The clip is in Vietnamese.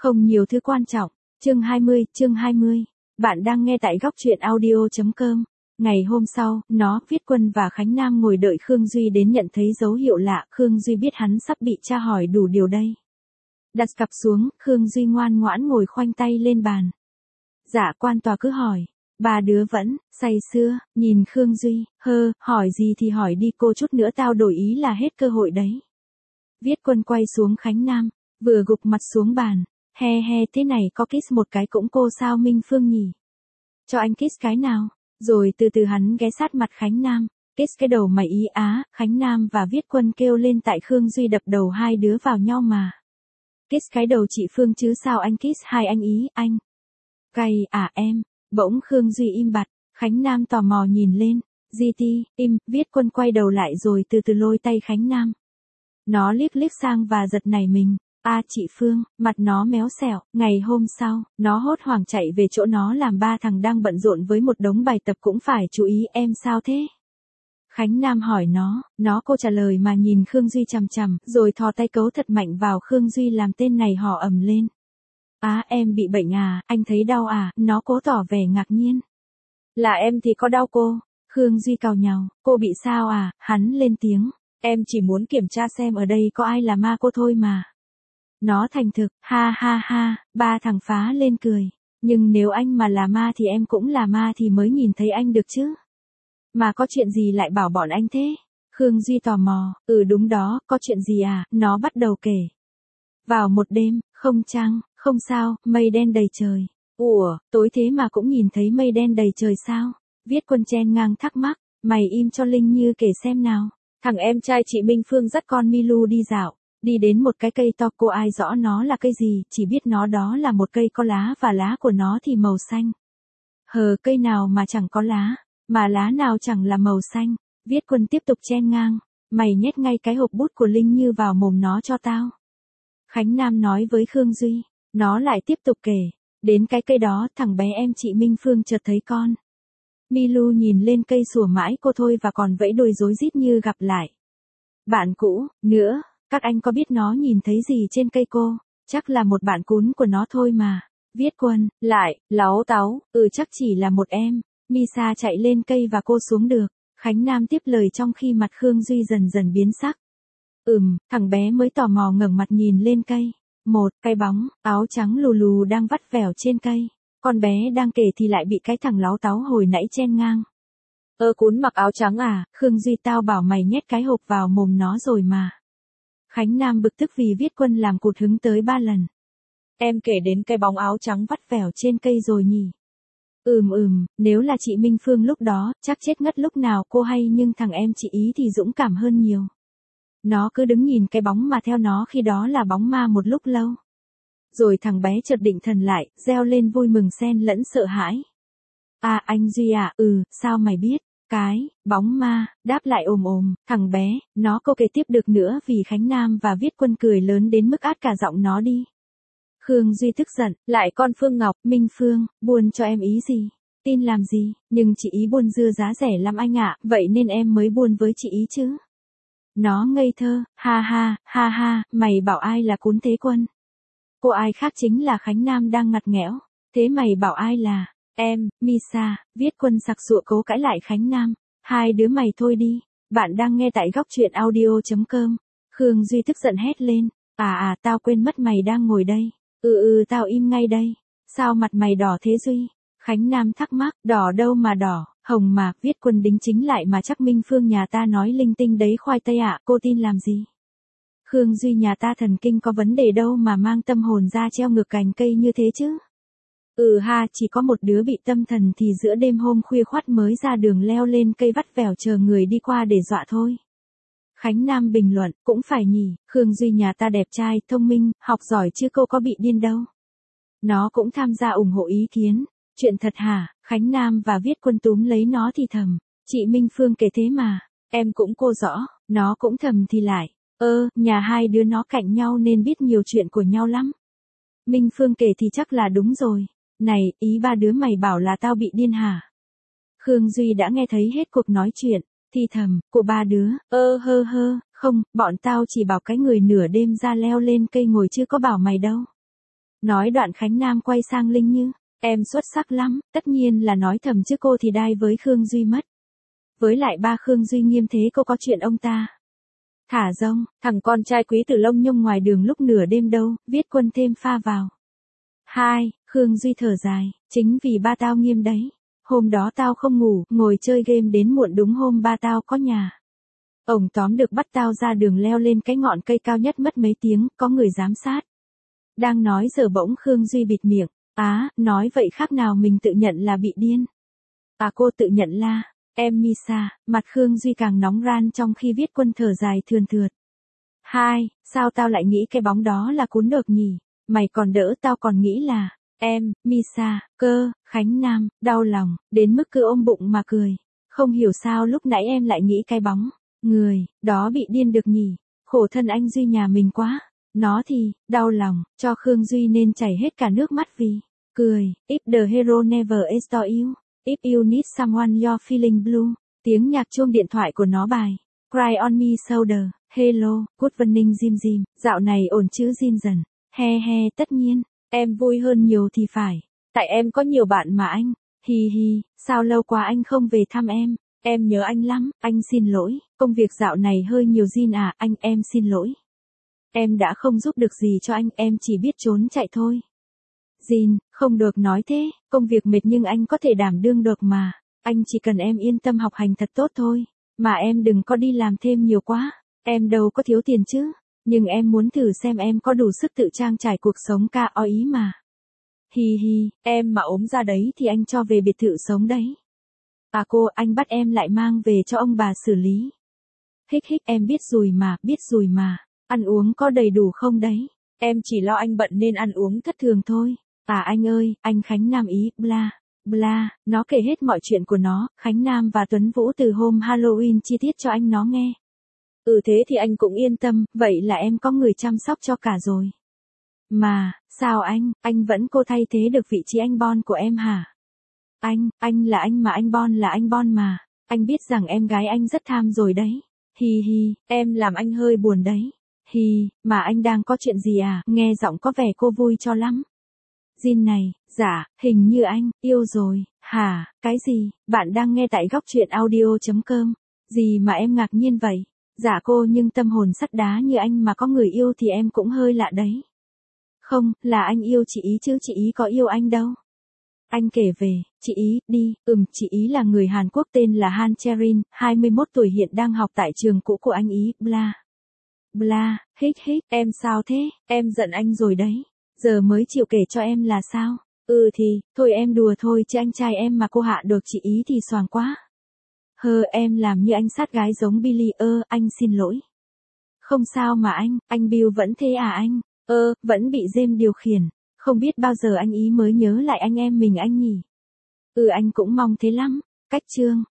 Không nhiều thứ quan trọng. Chương 20. Bạn đang nghe tại góc truyện audio.com. Ngày hôm sau, Viết Quân và Khánh Nam ngồi đợi Khương Duy đến nhận thấy dấu hiệu lạ. Khương Duy biết hắn sắp bị tra hỏi đủ điều đây. Đặt cặp xuống, Khương Duy ngoan ngoãn ngồi khoanh tay lên bàn. Dạ quan tòa cứ hỏi. Ba đứa vẫn say sưa, nhìn Khương Duy, hỏi gì thì hỏi đi, cô chút nữa tao đổi ý là hết cơ hội đấy. Viết Quân quay xuống Khánh Nam, vừa gục mặt xuống bàn. He thế này có kiss một cái cũng cô sao Minh Phương nhỉ? Cho anh kiss cái nào? Rồi từ từ hắn ghé sát mặt Khánh Nam. Kiss cái đầu mày ý á, Khánh Nam và Viết Quân kêu lên tại Khương Duy đập đầu hai đứa vào nhau mà. Kiss cái đầu chị Phương chứ sao anh kiss hai anh ý, anh. Cay à em, bỗng Khương Duy im bặt, Khánh Nam tò mò nhìn lên. GT, im, Viết Quân quay đầu lại rồi từ từ lôi tay Khánh Nam. Nó liếc sang và giật nảy mình. Chị Phương, mặt nó méo xẹo. Ngày hôm sau, nó hốt hoảng chạy về chỗ nó làm, ba thằng đang bận rộn với một đống bài tập cũng phải chú ý. Em sao thế? Khánh Nam hỏi nó cô trả lời mà nhìn Khương Duy chằm chằm, rồi thò tay cấu thật mạnh vào Khương Duy làm tên này hò ầm lên. Em bị bệnh à, anh thấy đau à, nó cố tỏ vẻ ngạc nhiên. Là em thì có đau cô. Khương Duy càu nhàu, cô bị sao à, hắn lên tiếng. Em chỉ muốn kiểm tra xem ở đây có ai là ma cô thôi mà. Nó thành thực, ha, ba thằng phá lên cười. Nhưng nếu anh mà là ma thì em cũng là ma thì mới nhìn thấy anh được chứ. Mà có chuyện gì lại bảo bọn anh thế? Khương Duy tò mò, đúng đó, có chuyện gì à, nó bắt đầu kể. Vào một đêm, không trăng, không sao, mây đen đầy trời. Ủa, tối thế mà cũng nhìn thấy mây đen đầy trời sao? Viết Quân chen ngang thắc mắc, mày im cho Linh Như kể xem nào. Thằng em trai chị Minh Phương dắt con Milu đi dạo. Đi đến một cái cây to, cô ai rõ nó là cây gì, chỉ biết nó đó là một cây có lá và lá của nó thì màu xanh. Cây nào mà chẳng có lá, mà lá nào chẳng là màu xanh. Viết Quân tiếp tục chen ngang, mày nhét ngay cái hộp bút của Linh Như vào mồm nó cho tao. Khánh Nam nói với Khương Duy, nó lại tiếp tục kể, đến cái cây đó thằng bé em chị Minh Phương chợt thấy con Milu nhìn lên cây sủa mãi cô thôi và còn vẫy đuôi rối rít như gặp lại bạn cũ nữa. Các anh có biết nó nhìn thấy gì trên cây cô? Chắc là một bạn cún của nó thôi mà. Viết Quân, lại, láu táu, chắc chỉ là một em. Misa chạy lên cây và cô xuống được. Khánh Nam tiếp lời trong khi mặt Khương Duy dần dần biến sắc. Thằng bé mới tò mò ngẩng mặt nhìn lên cây. Một cái bóng, áo trắng lù lù đang vắt vẻo trên cây. Con bé đang kể thì lại bị cái thằng láu táu hồi nãy chen ngang. Cún mặc áo trắng à, Khương Duy tao bảo mày nhét cái hộp vào mồm nó rồi mà. Khánh Nam bực tức vì Viết Quân làm cụt hứng tới 3 lần. Em kể đến cái bóng áo trắng vắt vẻo trên cây rồi nhỉ? Nếu là chị Minh Phương lúc đó, chắc chết ngất lúc nào cô hay, nhưng thằng em chị ý thì dũng cảm hơn nhiều. Nó cứ đứng nhìn cái bóng mà theo nó khi đó là bóng ma một lúc lâu. Rồi thằng bé chợt định thần lại, reo lên vui mừng xen lẫn sợ hãi. Anh Duy à, sao mày biết? Cái bóng ma, đáp lại ồm, thằng bé, nó cô kể tiếp được nữa vì Khánh Nam và Viết Quân cười lớn đến mức át cả giọng nó đi. Khương Duy tức giận, lại con Phương Ngọc, Minh Phương, buôn cho em ý gì? Tin làm gì, nhưng chị ý buôn dưa giá rẻ lắm anh ạ, vậy nên em mới buôn với chị ý chứ. Nó ngây thơ, ha, mày bảo ai là cún thế Quân? Cô ai khác chính là Khánh Nam đang ngặt nghẽo, thế mày bảo ai là... Em, Misa, Viết Quân sặc sụa cố cãi lại Khánh Nam. Hai đứa mày thôi đi, bạn đang nghe tại góc truyện audio.com. Khương Duy tức giận hét lên. Tao quên mất mày đang ngồi đây. Tao im ngay đây. Sao mặt mày đỏ thế Duy? Khánh Nam thắc mắc, đỏ đâu mà đỏ, hồng mà. Viết Quân đính chính lại mà chắc Minh Phương nhà ta nói linh tinh đấy khoai tây ạ, cô tin làm gì? Khương Duy nhà ta thần kinh có vấn đề đâu mà mang tâm hồn ra treo ngược cành cây như thế chứ? Chỉ có một đứa bị tâm thần thì giữa đêm hôm khuya khoắt mới ra đường leo lên cây vắt vẻo chờ người đi qua để dọa thôi. Khánh Nam bình luận, cũng phải nhỉ, Khương Duy nhà ta đẹp trai, thông minh, học giỏi chứ cô có bị điên đâu. Nó cũng tham gia ủng hộ ý kiến. Chuyện thật hả? Khánh Nam và Viết Quân túm lấy nó thì thầm. Chị Minh Phương kể thế mà, em cũng cô rõ, nó cũng thầm thì lại. Nhà hai đứa nó cạnh nhau nên biết nhiều chuyện của nhau lắm. Minh Phương kể thì chắc là đúng rồi. Này, ý ba đứa mày bảo là tao bị điên hả? Khương Duy đã nghe thấy hết cuộc nói chuyện, thì thầm, của ba đứa, không, bọn tao chỉ bảo cái người nửa đêm ra leo lên cây ngồi chứ có bảo mày đâu. Nói đoạn Khánh Nam quay sang Linh Như. Em xuất sắc lắm, tất nhiên là nói thầm chứ cô thì đai với Khương Duy mất. Với lại ba Khương Duy nghiêm thế cô có chuyện ông ta. Thả rông, thằng con trai quý tử lông nhông ngoài đường lúc nửa đêm đâu, Viết Quân thêm pha vào. Khương Duy thở dài, chính vì ba tao nghiêm đấy. Hôm đó tao không ngủ, ngồi chơi game đến muộn đúng hôm ba tao có nhà. Ổng tóm được bắt tao ra đường leo lên cái ngọn cây cao nhất mất mấy tiếng, có người giám sát. Đang nói giờ bỗng Khương Duy bịt miệng. Nói vậy khác nào mình tự nhận là bị điên. Cô tự nhận là, em Misa, mặt Khương Duy càng nóng ran trong khi Viết Quân thở dài thườn thượt. Sao tao lại nghĩ cái bóng đó là cún đợp nhỉ? Mày còn đỡ tao còn nghĩ là, em, Misa, cơ, Khánh Nam, đau lòng, đến mức cứ ôm bụng mà cười. Không hiểu sao lúc nãy em lại nghĩ cái bóng, người, đó bị điên được nhỉ? Khổ thân anh Duy nhà mình quá. Nó thì, đau lòng, cho Khương Duy nên chảy hết cả nước mắt vì, cười, if the hero never adore you, if you need someone you're feeling blue, tiếng nhạc chuông điện thoại của nó bài, cry on me shoulder, hello, good evening Jim Jim, dạo này ổn chứ Jin dần, he, tất nhiên, em vui hơn nhiều thì phải, tại em có nhiều bạn mà anh, hi, sao lâu quá anh không về thăm em nhớ anh lắm, anh xin lỗi, công việc dạo này hơi nhiều Jin em xin lỗi. Em đã không giúp được gì cho anh, em chỉ biết trốn chạy thôi. Jin, không được nói thế, công việc mệt nhưng anh có thể đảm đương được mà. Anh chỉ cần em yên tâm học hành thật tốt thôi. Mà em đừng có đi làm thêm nhiều quá. Em đâu có thiếu tiền chứ. Nhưng em muốn thử xem em có đủ sức tự trang trải cuộc sống ca o ý mà. Hi, em mà ốm ra đấy thì anh cho về biệt thự sống đấy. Anh bắt em lại mang về cho ông bà xử lý. Hích, em biết rồi mà. Ăn uống có đầy đủ không đấy? Em chỉ lo anh bận nên ăn uống thất thường thôi. Anh ơi, anh Khánh Nam ý, bla, nó kể hết mọi chuyện của nó, Khánh Nam và Tuấn Vũ từ hôm Halloween chi tiết cho anh nó nghe. Thế thì anh cũng yên tâm, vậy là em có người chăm sóc cho cả rồi. Mà, sao anh vẫn cô thay thế được vị trí anh Bon của em hả? Anh là anh mà anh Bon là anh Bon mà. Anh biết rằng em gái anh rất tham rồi đấy. Hi, em làm anh hơi buồn đấy. Hi, mà anh đang có chuyện gì à? Nghe giọng có vẻ cô vui cho lắm. Jin này, dạ, hình như anh, yêu rồi, hả, cái gì? Bạn đang nghe tại góc truyện audio.com. Gì mà em ngạc nhiên vậy? Dạ cô nhưng tâm hồn sắt đá như anh mà có người yêu thì em cũng hơi lạ đấy. Không, là anh yêu chị ý chứ chị ý có yêu anh đâu. Anh kể về, chị ý, đi, chị ý là người Hàn Quốc tên là Han Cherin, 21 tuổi hiện đang học tại trường cũ của anh ý, bla, hích, em sao thế, em giận anh rồi đấy, giờ mới chịu kể cho em là sao, thì, thôi em đùa thôi chứ anh trai em mà cô hạ được chị ý thì xoàng quá. Em làm như anh sát gái giống Billy, anh xin lỗi. Không sao mà anh Bill vẫn thế à anh, vẫn bị James điều khiển, không biết bao giờ anh ý mới nhớ lại anh em mình anh nhỉ. Anh cũng mong thế lắm, cách chương.